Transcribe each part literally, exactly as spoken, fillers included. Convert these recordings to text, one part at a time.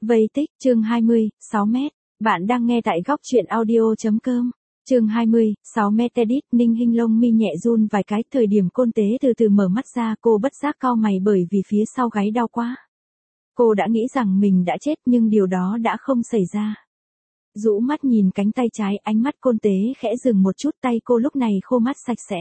Vây tích, chương hai mươi, sáu mét. Bạn đang nghe tại góc truyện audio.com. Chương hai mươi, sáu mét edit, Ninh Hinh lông mi nhẹ run vài cái, thời điểm Côn Tế từ từ mở mắt ra, cô bất giác cau mày bởi vì phía sau gáy đau quá. Cô đã nghĩ rằng mình đã chết nhưng điều đó đã không xảy ra. Rũ mắt nhìn cánh tay trái, ánh mắt Côn Tế khẽ dừng một chút, tay cô lúc này khô mắt sạch sẽ.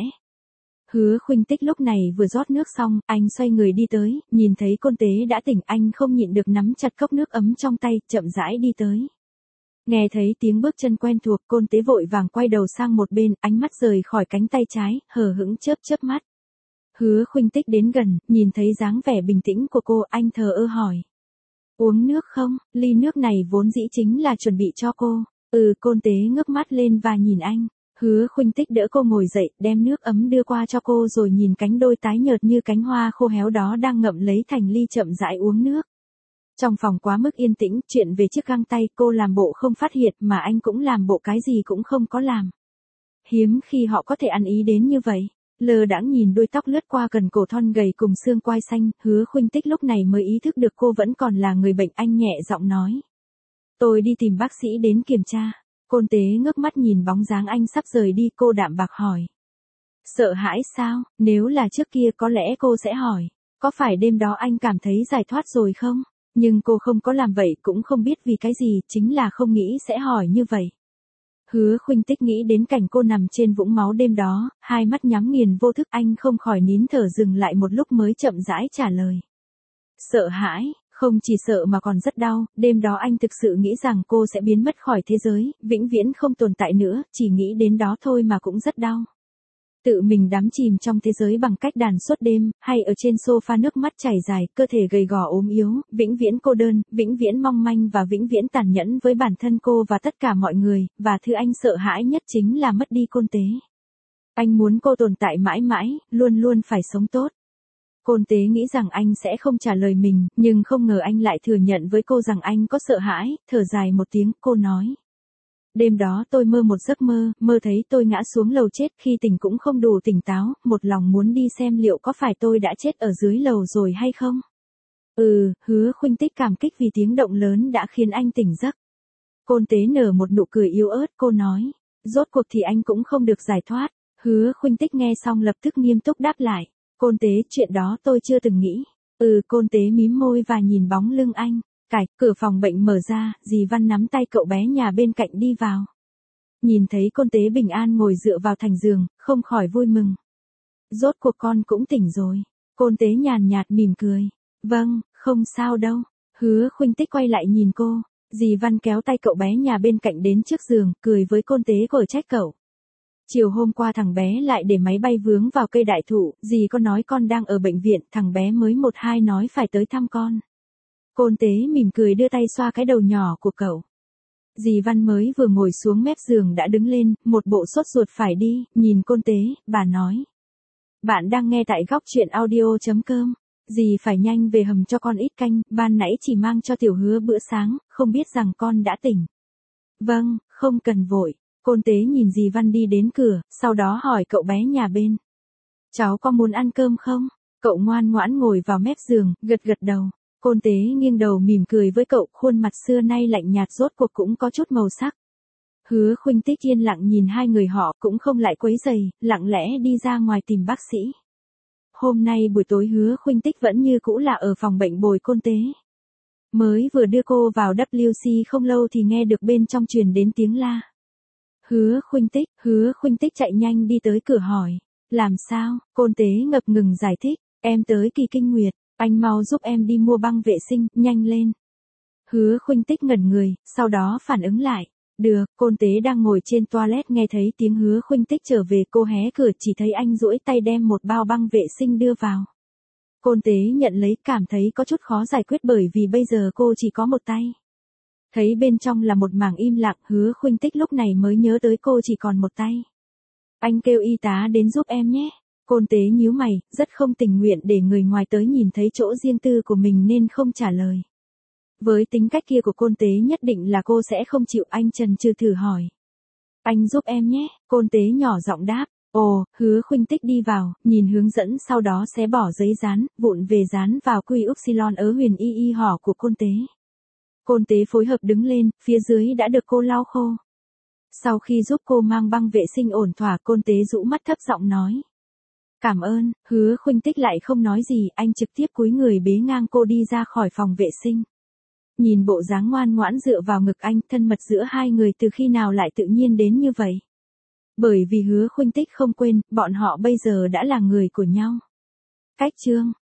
Hứa Khuynh Tích lúc này vừa rót nước xong, anh xoay người đi tới, nhìn thấy Côn Tế đã tỉnh, anh không nhịn được nắm chặt cốc nước ấm trong tay, chậm rãi đi tới. Nghe thấy tiếng bước chân quen thuộc, Côn Tế vội vàng quay đầu sang một bên, ánh mắt rời khỏi cánh tay trái, hờ hững chớp chớp mắt. Hứa Khuynh Tích đến gần, nhìn thấy dáng vẻ bình tĩnh của cô, anh thờ ơ hỏi. Uống nước không? Ly nước này vốn dĩ chính là chuẩn bị cho cô. Ừ, Côn Tế ngước mắt lên và nhìn anh. Hứa Khuynh Tích đỡ cô ngồi dậy, đem nước ấm đưa qua cho cô rồi nhìn cánh đôi tái nhợt như cánh hoa khô héo đó đang ngậm lấy thành ly chậm rãi uống nước. Trong phòng quá mức yên tĩnh, chuyện về chiếc găng tay cô làm bộ không phát hiện mà anh cũng làm bộ cái gì cũng không có làm. Hiếm khi họ có thể ăn ý đến như vậy. Lơ đãng nhìn đuôi tóc lướt qua gần cổ thon gầy cùng xương quai xanh, Hứa Khuynh Tích lúc này mới ý thức được cô vẫn còn là người bệnh, anh nhẹ giọng nói. Tôi đi tìm bác sĩ đến kiểm tra. Côn Tế ngước mắt nhìn bóng dáng anh sắp rời đi, cô đạm bạc hỏi. Sợ hãi sao? Nếu là trước kia có lẽ cô sẽ hỏi. Có phải đêm đó anh cảm thấy giải thoát rồi không? Nhưng cô không có làm vậy, cũng không biết vì cái gì, chính là không nghĩ sẽ hỏi như vậy. Hứa Khuynh Tích nghĩ đến cảnh cô nằm trên vũng máu đêm đó, hai mắt nhắm nghiền vô thức, anh không khỏi nín thở dừng lại một lúc mới chậm rãi trả lời. Sợ hãi, không chỉ sợ mà còn rất đau, đêm đó anh thực sự nghĩ rằng cô sẽ biến mất khỏi thế giới, vĩnh viễn không tồn tại nữa, chỉ nghĩ đến đó thôi mà cũng rất đau. Tự mình đắm chìm trong thế giới bằng cách đàn suốt đêm, hay ở trên sofa nước mắt chảy dài, cơ thể gầy gò ốm yếu, vĩnh viễn cô đơn, vĩnh viễn mong manh và vĩnh viễn tàn nhẫn với bản thân cô và tất cả mọi người, và thứ anh sợ hãi nhất chính là mất đi Côn Tế. Anh muốn cô tồn tại mãi mãi, luôn luôn phải sống tốt. Côn Tế nghĩ rằng anh sẽ không trả lời mình, nhưng không ngờ anh lại thừa nhận với cô rằng anh có sợ hãi, thở dài một tiếng, cô nói. Đêm đó tôi mơ một giấc mơ, mơ thấy tôi ngã xuống lầu chết, khi tỉnh cũng không đủ tỉnh táo, một lòng muốn đi xem liệu có phải tôi đã chết ở dưới lầu rồi hay không. Ừ, Hứa Khuynh Tích cảm kích vì tiếng động lớn đã khiến anh tỉnh giấc. Côn Tế nở một nụ cười yếu ớt, cô nói, rốt cuộc thì anh cũng không được giải thoát. Hứa Khuynh Tích nghe xong lập tức nghiêm túc đáp lại, Côn Tế, chuyện đó tôi chưa từng nghĩ. Ừ, Côn Tế mím môi và nhìn bóng lưng anh. Cải, cửa phòng bệnh mở ra, dì Văn nắm tay cậu bé nhà bên cạnh đi vào. Nhìn thấy Côn Tế bình an ngồi dựa vào thành giường, không khỏi vui mừng. Rốt cuộc con cũng tỉnh rồi. Côn Tế nhàn nhạt mỉm cười. Vâng, không sao đâu. Hứa Khuynh Tích quay lại nhìn cô. Dì Văn kéo tay cậu bé nhà bên cạnh đến trước giường, cười với Côn Tế rồi trách cậu. Chiều hôm qua thằng bé lại để máy bay vướng vào cây đại thụ, dì có nói con đang ở bệnh viện, thằng bé mới một hai nói phải tới thăm con. Côn Tế mỉm cười đưa tay xoa cái đầu nhỏ của cậu. Dì Văn mới vừa ngồi xuống mép giường đã đứng lên, một bộ sốt ruột phải đi, nhìn Côn Tế, bà nói. Bạn đang nghe tại góc truyện audio.com. Dì phải nhanh về hầm cho con ít canh, ban nãy chỉ mang cho Tiểu Hứa bữa sáng, không biết rằng con đã tỉnh. Vâng, không cần vội. Côn Tế nhìn dì Văn đi đến cửa, sau đó hỏi cậu bé nhà bên. Cháu có muốn ăn cơm không? Cậu ngoan ngoãn ngồi vào mép giường, gật gật đầu. Côn Tế nghiêng đầu mỉm cười với cậu, khuôn mặt xưa nay lạnh nhạt rốt cuộc cũng có chút màu sắc. Hứa Khuynh Tích yên lặng nhìn hai người họ, cũng không lại quấy rầy, lặng lẽ đi ra ngoài tìm bác sĩ. Hôm nay buổi tối Hứa Khuynh Tích vẫn như cũ là ở phòng bệnh bồi Côn Tế. Mới vừa đưa cô vào vê kép xê không lâu thì nghe được bên trong truyền đến tiếng la. Hứa Khuynh Tích, Hứa Khuynh Tích chạy nhanh đi tới cửa hỏi. Làm sao? Côn Tế ngập ngừng giải thích. Em tới kỳ kinh nguyệt. Anh mau giúp em đi mua băng vệ sinh, nhanh lên. Hứa Khuynh Tích ngẩn người, sau đó phản ứng lại. Được, Côn Tế đang ngồi trên toilet nghe thấy tiếng Hứa Khuynh Tích trở về, cô hé cửa chỉ thấy anh duỗi tay đem một bao băng vệ sinh đưa vào. Côn Tế nhận lấy, cảm thấy có chút khó giải quyết bởi vì bây giờ cô chỉ có một tay. Thấy bên trong là một mảng im lặng, Hứa Khuynh Tích lúc này mới nhớ tới cô chỉ còn một tay. Anh kêu y tá đến giúp em nhé. Côn Tế nhíu mày, rất không tình nguyện để người ngoài tới nhìn thấy chỗ riêng tư của mình nên không trả lời. Với tính cách kia của Côn Tế nhất định là cô sẽ không chịu, anh chần chừ thử hỏi. Anh giúp em nhé, Côn Tế nhỏ giọng đáp. Ồ, Hứa Khuynh Tích đi vào, nhìn hướng dẫn sau đó xé bỏ giấy dán, vụn về dán vào quy upsilon ớ huyền y y hỏ của Côn Tế. Côn tế phối hợp đứng lên, phía dưới đã được cô lau khô. Sau khi giúp cô mang băng vệ sinh ổn thỏa, Côn tế rũ mắt thấp giọng nói. Cảm ơn. Hứa Khuynh Tích lại không nói gì, anh trực tiếp cúi người bế ngang cô đi ra khỏi phòng vệ sinh. Nhìn bộ dáng ngoan ngoãn dựa vào ngực anh, thân mật giữa hai người từ khi nào lại tự nhiên đến như vậy. Bởi vì Hứa Khuynh Tích không quên, bọn họ bây giờ đã là người của nhau. Cách chương